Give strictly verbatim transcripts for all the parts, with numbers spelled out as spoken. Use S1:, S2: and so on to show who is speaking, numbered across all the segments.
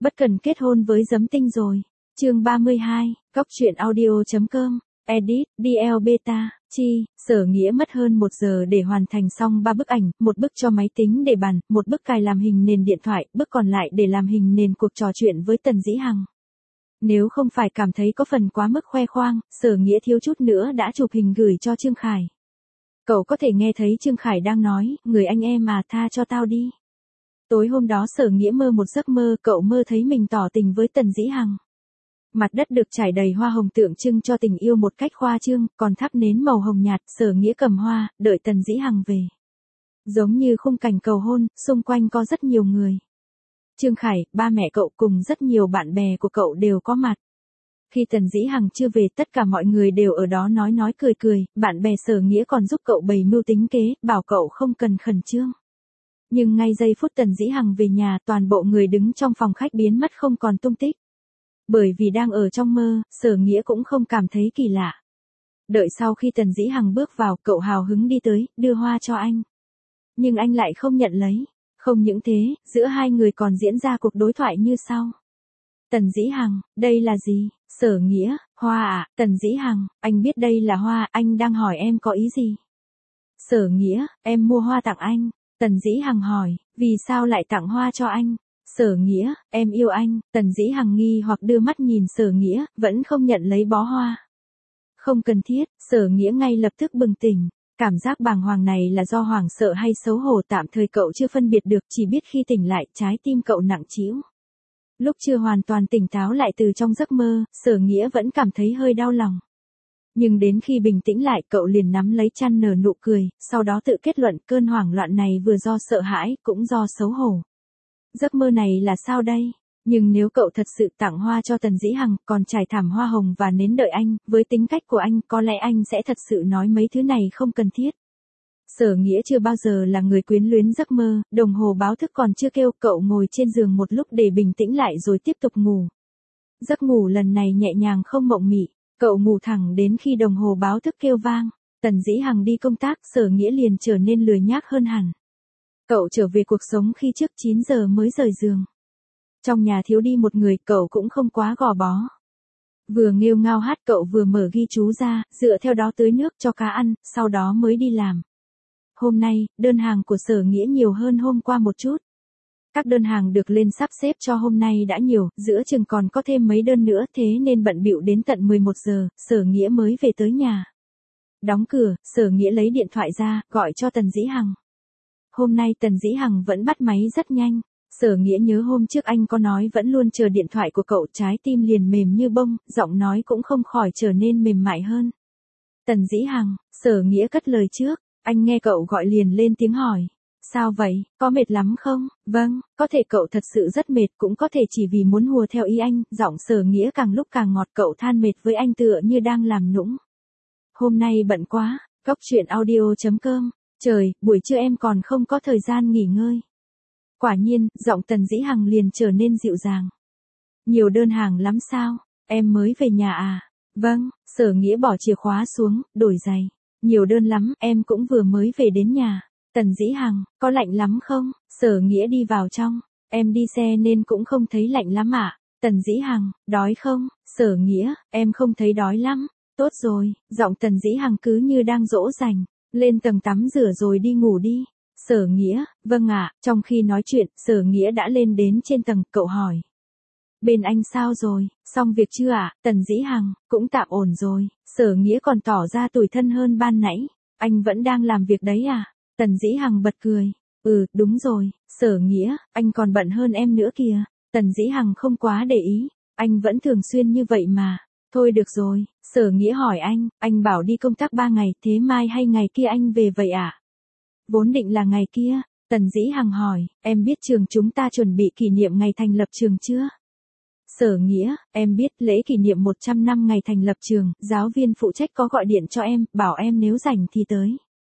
S1: Bất cần kết hôn với Giấm Tinh rồi. Chương ba mươi hai, Cóc truyện audio chấm com, edit, đê lờ Beta, chi, Sở Nghĩa mất hơn một giờ để hoàn thành xong ba bức ảnh, một bức cho máy tính để bàn, một bức cài làm hình nền điện thoại, bức còn lại để làm hình nền cuộc trò chuyện với Tần Dĩ Hằng. Nếu không phải cảm thấy có phần quá mức khoe khoang, Sở Nghĩa thiếu chút nữa đã chụp hình gửi cho Trương Khải. Cậu có thể nghe thấy Trương Khải đang nói, người anh em mà tha cho tao đi. Tối hôm đó Sở Nghĩa mơ một giấc mơ, cậu mơ thấy mình tỏ tình với Tần Dĩ Hằng. Mặt đất được trải đầy hoa hồng tượng trưng cho tình yêu một cách khoa trương, còn thắp nến màu hồng nhạt, Sở Nghĩa cầm hoa, đợi Tần Dĩ Hằng về. Giống như khung cảnh cầu hôn, xung quanh có rất nhiều người. Trương Khải, ba mẹ cậu cùng rất nhiều bạn bè của cậu đều có mặt. Khi Tần Dĩ Hằng chưa về, tất cả mọi người đều ở đó nói nói cười cười, bạn bè Sở Nghĩa còn giúp cậu bày mưu tính kế, bảo cậu không cần khẩn trương. Nhưng ngay giây phút Tần Dĩ Hằng về nhà, toàn bộ người đứng trong phòng khách biến mất không còn tung tích. Bởi vì đang ở trong mơ, Sở Nghĩa cũng không cảm thấy kỳ lạ. Đợi sau khi Tần Dĩ Hằng bước vào, cậu hào hứng đi tới, đưa hoa cho anh. Nhưng anh lại không nhận lấy. Không những thế, giữa hai người còn diễn ra cuộc đối thoại như sau. Tần Dĩ Hằng, đây là gì? Sở Nghĩa, hoa à? Tần Dĩ Hằng, anh biết đây là hoa, anh đang hỏi em có ý gì? Sở Nghĩa, em mua hoa tặng anh. Tần Dĩ Hằng hỏi, vì sao lại tặng hoa cho anh? Sở Nghĩa, em yêu anh. Tần Dĩ Hằng nghi hoặc đưa mắt nhìn Sở Nghĩa, vẫn không nhận lấy bó hoa. Không cần thiết, Sở Nghĩa ngay lập tức bừng tỉnh. Cảm giác bàng hoàng này là do hoảng sợ hay xấu hổ tạm thời cậu chưa phân biệt được, chỉ biết khi tỉnh lại, trái tim cậu nặng trĩu. Lúc chưa hoàn toàn tỉnh táo lại từ trong giấc mơ, Sở Nghĩa vẫn cảm thấy hơi đau lòng. Nhưng đến khi bình tĩnh lại, cậu liền nắm lấy chăn nở nụ cười, sau đó tự kết luận cơn hoảng loạn này vừa do sợ hãi, cũng do xấu hổ. Giấc mơ này là sao đây? Nhưng nếu cậu thật sự tặng hoa cho Tần Dĩ Hằng, còn trải thảm hoa hồng và nến đợi anh, với tính cách của anh, có lẽ anh sẽ thật sự nói mấy thứ này không cần thiết. Sở Nghĩa chưa bao giờ là người quyến luyến giấc mơ, đồng hồ báo thức còn chưa kêu, cậu ngồi trên giường một lúc để bình tĩnh lại rồi tiếp tục ngủ. Giấc ngủ lần này nhẹ nhàng không mộng mị, cậu ngủ thẳng đến khi đồng hồ báo thức kêu vang. Tần Dĩ Hằng đi công tác, Sở Nghĩa liền trở nên lười nhác hơn hẳn. Cậu trở về cuộc sống khi trước chín giờ mới rời giường. Trong nhà thiếu đi một người, cậu cũng không quá gò bó. Vừa nghêu ngao hát cậu vừa mở ghi chú ra, dựa theo đó tưới nước cho cá ăn, sau đó mới đi làm. Hôm nay, đơn hàng của Sở Nghĩa nhiều hơn hôm qua một chút. Các đơn hàng được lên sắp xếp cho hôm nay đã nhiều, giữa chừng còn có thêm mấy đơn nữa, thế nên bận bịu đến tận mười một giờ, Sở Nghĩa mới về tới nhà. Đóng cửa, Sở Nghĩa lấy điện thoại ra, gọi cho Tần Dĩ Hằng. Hôm nay Tần Dĩ Hằng vẫn bắt máy rất nhanh. Sở Nghĩa nhớ hôm trước anh có nói vẫn luôn chờ điện thoại của cậu, trái tim liền mềm như bông, giọng nói cũng không khỏi trở nên mềm mại hơn. Tần Dĩ Hằng, Sở Nghĩa cất lời trước, anh nghe cậu gọi liền lên tiếng hỏi. Sao vậy, có mệt lắm không? Vâng, có thể cậu thật sự rất mệt, cũng có thể chỉ vì muốn hùa theo ý anh, giọng Sở Nghĩa càng lúc càng ngọt, cậu than mệt với anh tựa như đang làm nũng. Hôm nay bận quá, Cóc truyện audio chấm com, trời, buổi trưa em còn không có thời gian nghỉ ngơi. Quả nhiên, giọng Tần Dĩ Hằng liền trở nên dịu dàng. Nhiều đơn hàng lắm sao? Em mới về nhà à? Vâng, Sở Nghĩa bỏ chìa khóa xuống, đổi giày. Nhiều đơn lắm, em cũng vừa mới về đến nhà. Tần Dĩ Hằng, có lạnh lắm không? Sở Nghĩa đi vào trong. Em đi xe nên cũng không thấy lạnh lắm ạ. Tần Dĩ Hằng, đói không? Sở Nghĩa, em không thấy đói lắm. Tốt rồi, giọng Tần Dĩ Hằng cứ như đang dỗ dành. Lên tầng tắm rửa rồi đi ngủ đi. Sở Nghĩa, vâng ạ, trong khi nói chuyện, Sở Nghĩa đã lên đến trên tầng, cậu hỏi. Bên anh sao rồi, xong việc chưa ạ? Tần Dĩ Hằng, cũng tạm ổn rồi. Sở Nghĩa còn tỏ ra tủi thân hơn ban nãy. Anh vẫn đang làm việc đấy à? Tần Dĩ Hằng bật cười. Ừ, đúng rồi, Sở Nghĩa, anh còn bận hơn em nữa kìa. Tần Dĩ Hằng không quá để ý. Anh vẫn thường xuyên như vậy mà. Thôi được rồi, Sở Nghĩa hỏi anh, anh bảo đi công tác ba ngày, thế mai hay ngày kia anh về vậy ạ? Vốn định là ngày kia. Tần Dĩ Hằng hỏi, em biết trường chúng ta chuẩn bị kỷ niệm ngày thành lập trường chưa? Sở Nghĩa, em biết lễ kỷ niệm một trăm năm ngày thành lập trường, giáo viên phụ trách có gọi điện cho em, bảo em nếu rảnh thì tới.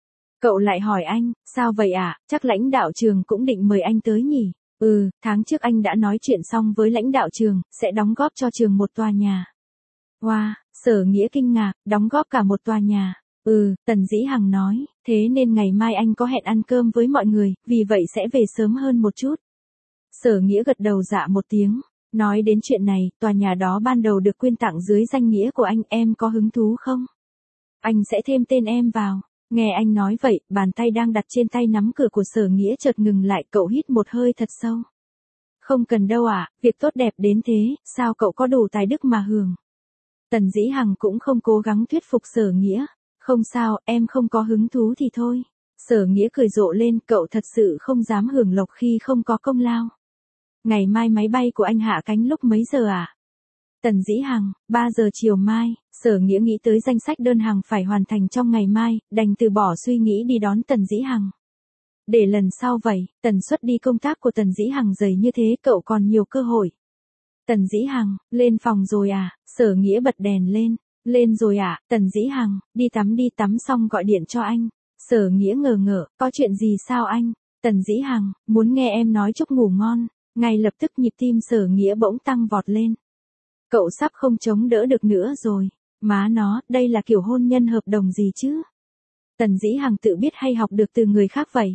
S1: Cậu lại hỏi anh, sao vậy ạ? À? Chắc lãnh đạo trường cũng định mời anh tới nhỉ? Ừ, tháng trước anh đã nói chuyện xong với lãnh đạo trường, sẽ đóng góp cho trường một tòa nhà. Wow, Sở Nghĩa kinh ngạc, đóng góp cả một tòa nhà. Ừ, Tần Dĩ Hằng nói, thế nên ngày mai anh có hẹn ăn cơm với mọi người, vì vậy sẽ về sớm hơn một chút. Sở Nghĩa gật đầu dạ một tiếng. Nói đến chuyện này, tòa nhà đó ban đầu được quyên tặng dưới danh nghĩa của anh, em có hứng thú không? Anh sẽ thêm tên em vào. Nghe anh nói vậy, bàn tay đang đặt trên tay nắm cửa của Sở Nghĩa chợt ngừng lại, cậu hít một hơi thật sâu. Không cần đâu ạ, à, việc tốt đẹp đến thế, sao cậu có đủ tài đức mà hưởng. Tần Dĩ Hằng cũng không cố gắng thuyết phục Sở Nghĩa. Không sao, em không có hứng thú thì thôi. Sở Nghĩa cười rộ lên, cậu thật sự không dám hưởng lộc khi không có công lao. Ngày mai máy bay của anh hạ cánh lúc mấy giờ à? Tần Dĩ Hằng, ba giờ chiều mai. Sở Nghĩa nghĩ tới danh sách đơn hàng phải hoàn thành trong ngày mai, đành từ bỏ suy nghĩ đi đón Tần Dĩ Hằng. Để lần sau vậy, tần suất đi công tác của Tần Dĩ Hằng dày như thế cậu còn nhiều cơ hội. Tần Dĩ Hằng, lên phòng rồi à? Sở Nghĩa bật đèn lên. Lên rồi à? Tần Dĩ Hằng, đi tắm đi, tắm xong gọi điện cho anh. Sở Nghĩa ngờ ngợ, có chuyện gì sao anh? Tần Dĩ Hằng, muốn nghe em nói chúc ngủ ngon. Ngay lập tức nhịp tim Sở Nghĩa bỗng tăng vọt lên. Cậu sắp không chống đỡ được nữa rồi. Má nó, đây là kiểu hôn nhân hợp đồng gì chứ? Tần Dĩ Hằng tự biết hay học được từ người khác vậy?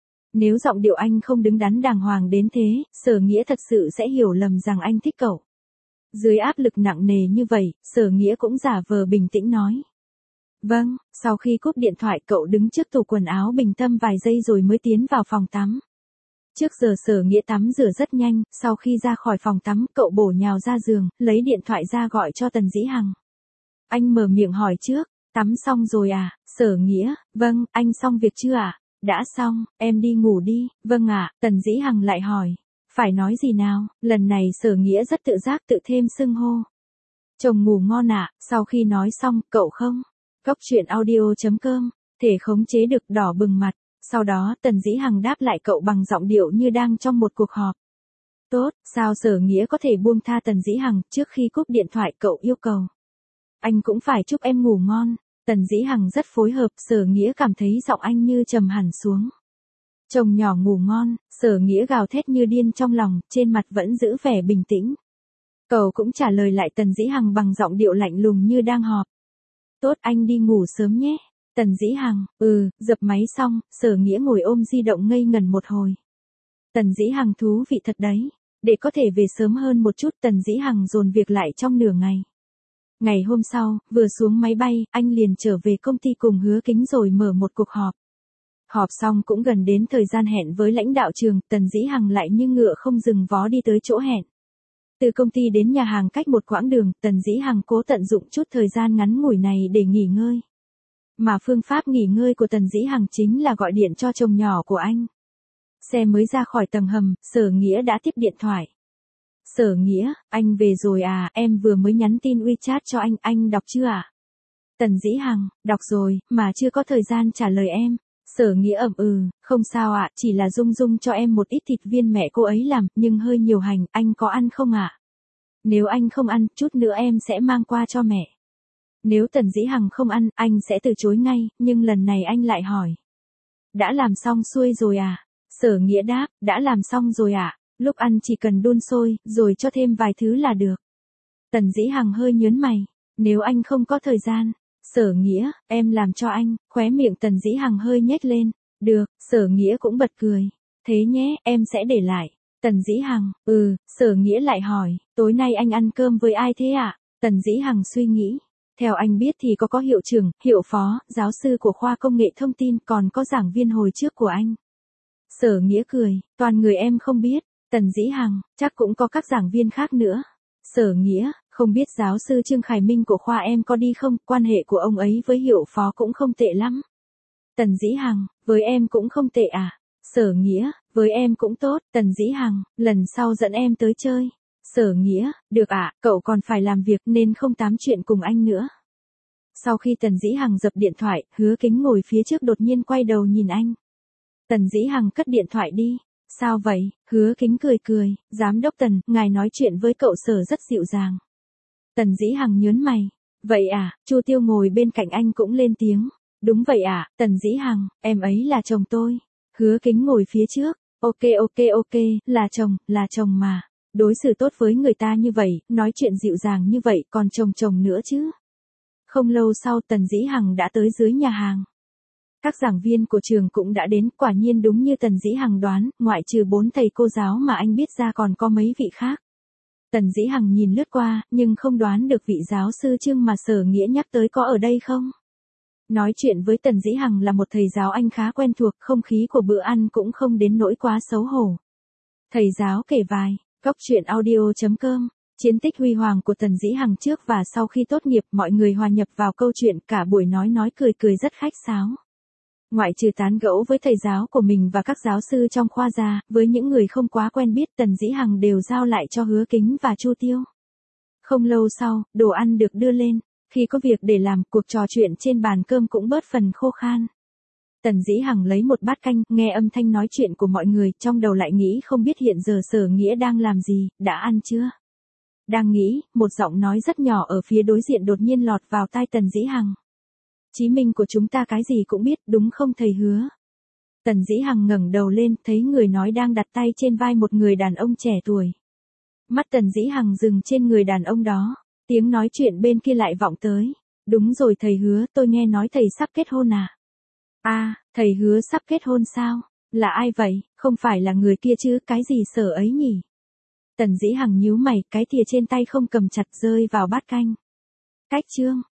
S1: Nếu giọng điệu anh không đứng đắn đàng hoàng đến thế, Sở Nghĩa thật sự sẽ hiểu lầm rằng anh thích cậu. Dưới áp lực nặng nề như vậy, Sở Nghĩa cũng giả vờ bình tĩnh nói. Vâng, sau khi cúp điện thoại cậu đứng trước tủ quần áo bình tâm vài giây rồi mới tiến vào phòng tắm. Trước giờ Sở Nghĩa tắm rửa rất nhanh, sau khi ra khỏi phòng tắm cậu bổ nhào ra giường, lấy điện thoại ra gọi cho Tần Dĩ Hằng. Anh mở miệng hỏi trước, tắm xong rồi à? Sở Nghĩa, vâng, anh xong việc chưa ạ? À? Đã xong, em đi ngủ đi. Vâng ạ. À. Tần Dĩ Hằng lại hỏi, phải nói gì nào? Lần này Sở Nghĩa rất tự giác tự thêm xưng hô. Chồng ngủ ngon ạ. À. Sau khi nói xong, cậu không? Cốc truyện audio chấm com, thể khống chế được đỏ bừng mặt. Sau đó Tần Dĩ Hằng đáp lại cậu bằng giọng điệu như đang trong một cuộc họp. Tốt, sao Sở Nghĩa có thể buông tha Tần Dĩ Hằng? Trước khi cúp điện thoại cậu yêu cầu. Anh cũng phải chúc em ngủ ngon. Tần Dĩ Hằng rất phối hợp, Sở Nghĩa cảm thấy giọng anh như trầm hẳn xuống. Chồng nhỏ ngủ ngon, Sở Nghĩa gào thét như điên trong lòng, trên mặt vẫn giữ vẻ bình tĩnh. Cậu cũng trả lời lại Tần Dĩ Hằng bằng giọng điệu lạnh lùng như đang họp. Tốt, anh đi ngủ sớm nhé. Tần Dĩ Hằng, ừ, dập máy xong, Sở Nghĩa ngồi ôm di động ngây ngẩn một hồi. Tần Dĩ Hằng thú vị thật đấy. Để có thể về sớm hơn một chút, Tần Dĩ Hằng dồn việc lại trong nửa ngày. Ngày hôm sau, vừa xuống máy bay, anh liền trở về công ty cùng Hứa Kính rồi mở một cuộc họp. Họp xong cũng gần đến thời gian hẹn với lãnh đạo trường, Tần Dĩ Hằng lại như ngựa không dừng vó đi tới chỗ hẹn. Từ công ty đến nhà hàng cách một quãng đường, Tần Dĩ Hằng cố tận dụng chút thời gian ngắn ngủi này để nghỉ ngơi. Mà phương pháp nghỉ ngơi của Tần Dĩ Hằng chính là gọi điện cho chồng nhỏ của anh. Xe mới ra khỏi tầng hầm, Sở Nghĩa đã tiếp điện thoại. Sở Nghĩa, anh về rồi à, em vừa mới nhắn tin WeChat cho anh, anh đọc chưa à? Tần Dĩ Hằng, đọc rồi, mà chưa có thời gian trả lời em. Sở Nghĩa ậm ừ, không sao ạ, à, chỉ là Dung Dung cho em một ít thịt viên mẹ cô ấy làm, nhưng hơi nhiều hành, anh có ăn không ạ? À? Nếu anh không ăn, chút nữa em sẽ mang qua cho mẹ. Nếu Tần Dĩ Hằng không ăn, anh sẽ từ chối ngay, nhưng lần này anh lại hỏi. Đã làm xong xuôi rồi à? Sở Nghĩa đáp, đã làm xong rồi ạ. À? Lúc ăn chỉ cần đun sôi, rồi cho thêm vài thứ là được. Tần Dĩ Hằng hơi nhớn mày. Nếu anh không có thời gian. Sở Nghĩa, em làm cho anh. Khóe miệng Tần Dĩ Hằng hơi nhếch lên. Được, Sở Nghĩa cũng bật cười. Thế nhé, em sẽ để lại. Tần Dĩ Hằng, ừ, Sở Nghĩa lại hỏi. Tối nay anh ăn cơm với ai thế ạ? À? Tần Dĩ Hằng suy nghĩ. Theo anh biết thì có có hiệu trưởng, hiệu phó, giáo sư của khoa công nghệ thông tin, còn có giảng viên hồi trước của anh. Sở Nghĩa cười, toàn người em không biết. Tần Dĩ Hằng, chắc cũng có các giảng viên khác nữa. Sở Nghĩa, không biết giáo sư Trương Khải Minh của khoa em có đi không, quan hệ của ông ấy với hiệu phó cũng không tệ lắm. Tần Dĩ Hằng, với em cũng không tệ à? Sở Nghĩa, với em cũng tốt. Tần Dĩ Hằng, lần sau dẫn em tới chơi. Sở Nghĩa, được ạ, à, cậu còn phải làm việc nên không tám chuyện cùng anh nữa. Sau khi Tần Dĩ Hằng dập điện thoại, Hứa Kính ngồi phía trước đột nhiên quay đầu nhìn anh. Tần Dĩ Hằng cất điện thoại đi. Sao vậy? Hứa Kính cười cười, giám đốc Tần, ngài nói chuyện với cậu Sở rất dịu dàng. Tần Dĩ Hằng nhớn mày. Vậy à? Chu Tiêu ngồi bên cạnh anh cũng lên tiếng. Đúng vậy à, Tần Dĩ Hằng, em ấy là chồng tôi. Hứa Kính ngồi phía trước. Ok ok ok, là chồng, là chồng mà. Đối xử tốt với người ta như vậy, nói chuyện dịu dàng như vậy, còn chồng chồng nữa chứ. Không lâu sau Tần Dĩ Hằng đã tới dưới nhà hàng. Các giảng viên của trường cũng đã đến, quả nhiên đúng như Tần Dĩ Hằng đoán, ngoại trừ bốn thầy cô giáo mà anh biết ra còn có mấy vị khác. Tần Dĩ Hằng nhìn lướt qua, nhưng không đoán được vị giáo sư Trương mà Sở Nghĩa nhắc tới có ở đây không. Nói chuyện với Tần Dĩ Hằng là một thầy giáo anh khá quen thuộc, không khí của bữa ăn cũng không đến nỗi quá xấu hổ. Thầy giáo kể vài, Cóc truyện audio chấm com, chiến tích huy hoàng của Tần Dĩ Hằng trước và sau khi tốt nghiệp, mọi người hòa nhập vào câu chuyện, cả buổi nói nói cười cười rất khách sáo. Ngoại trừ tán gẫu với thầy giáo của mình và các giáo sư trong khoa ra, với những người không quá quen biết Tần Dĩ Hằng đều giao lại cho Hứa Kính và Chu Tiêu. Không lâu sau, đồ ăn được đưa lên, khi có việc để làm, cuộc trò chuyện trên bàn cơm cũng bớt phần khô khan. Tần Dĩ Hằng lấy một bát canh, nghe âm thanh nói chuyện của mọi người, trong đầu lại nghĩ không biết hiện giờ Sở Nghĩa đang làm gì, đã ăn chưa? Đang nghĩ, một giọng nói rất nhỏ ở phía đối diện đột nhiên lọt vào tai Tần Dĩ Hằng. Chí Minh của chúng ta cái gì cũng biết, đúng không thầy Hứa? Tần Dĩ Hằng ngẩng đầu lên, thấy người nói đang đặt tay trên vai một người đàn ông trẻ tuổi. Mắt Tần Dĩ Hằng dừng trên người đàn ông đó, tiếng nói chuyện bên kia lại vọng tới. Đúng rồi thầy Hứa, tôi nghe nói thầy sắp kết hôn à? À, thầy Hứa sắp kết hôn sao? Là ai vậy? Không phải là người kia chứ, cái gì Sở ấy nhỉ? Tần Dĩ Hằng nhíu mày, cái thìa trên tay không cầm chặt rơi vào bát canh. Cách chương